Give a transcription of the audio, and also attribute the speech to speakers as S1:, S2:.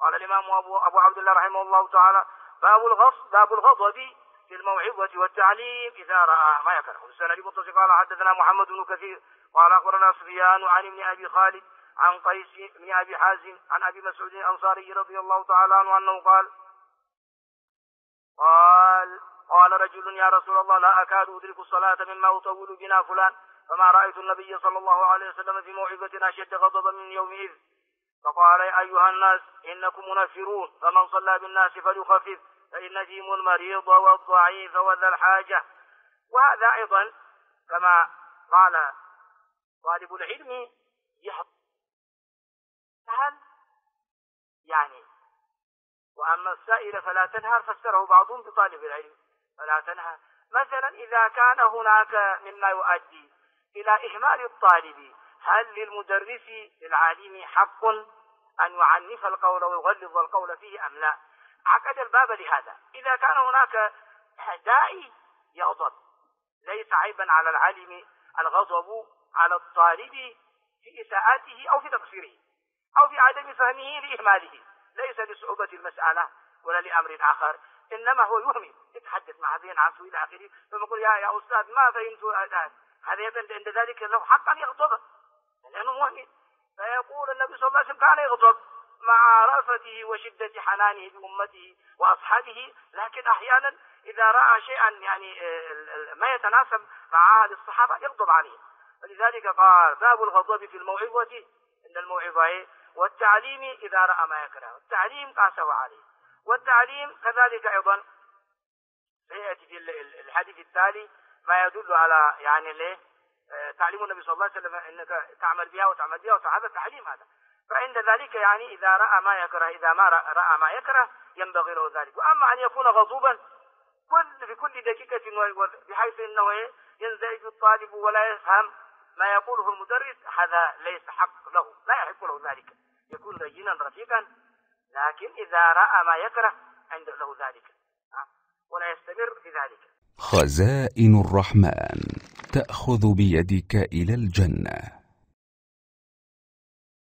S1: قال الإمام أبو عبد الله رحمه الله تعالى: باب الغضب في الموعظة والتعليم إذا رأى ما يكره. السند متصل. قال حدثنا محمد بن كثير قال أخبرنا سفيان عن ابن أبي خالد عن قيس بن أبي حازم عن أبي مسعود الأنصاري رضي الله تعالى عنه أنه قال رجل: يا رسول الله، لا أكاد أدرك الصلاة مما أطول بنا فلان، فما رأيت النبي صلى الله عليه وسلم في موعظة أشد غضبا من يومئذ. فقال: يا أيها الناس، إنكم منفرون، فمن صلى بالناس فليخفف، فإن فيهم المريض والضعيف وذا الحاجة. وهذا أيضا كما قال طالب العلم يحط سهل يعني. وأما السائل فلا تنهر، فسره بعضهم بطالب العلم فلا تنهر. مثلا إذا كان هناك مما يؤدي إلى إهمال الطالب، هل للمدرس للعالم حق أن يعنف القول ويغلظ القول فيه أم لا؟ عقد الباب لهذا. إذا كان هناك داعي يغضب، ليس عيبا على العالم الغضب على الطالب في إساءته أو في تقصيره أو في عدم فهمه لإهماله، ليس لصعوبة المسألة ولا لأمر آخر، إنما هو يهمل، يتحدث مع هذين عن إلى آخره، ثم يقول: يا أستاذ ما فهمت الآن. هذا عند ذلك له حق أن يغضب لأنه مهمل. فيقول النبي صلى الله عليه وسلم: كان يغضب مع رأفته وشدة حنانه بأمته وأصحابه، لكن أحيانا إذا رأى شيئا يعني ما يتناسب مع أهل الصحابة يغضب عليه. فلذلك قال: باب الغضب في الموعظة عند الموعظة والتعليم إذا رأى ما يكره. التعليم قاسه عليه، والتعليم كذلك أيضا سيأتي في الحديث التالي ما يدل على يعني ليه تعليم النبي صلى الله عليه وسلم إنك تعمل بها وتعمل بها، وهذا التعليم هذا. فعند ذلك يعني إذا رأى ما يكره، إذا ما رأى ما يكره ينبغي له ذلك. وأما أن يكون غضوبا في كل دقيقة بحيث أنه ينزعج الطالب ولا يفهم ما يقوله المدرس، هذا ليس حق له، لا يحق له ذلك. يكون لينا رفيقا، لكن إذا رأى ما يكره عند له ذلك ولا يستمر في ذلك.
S2: خزائن الرحمن تأخذ بيدك إلى الجنة.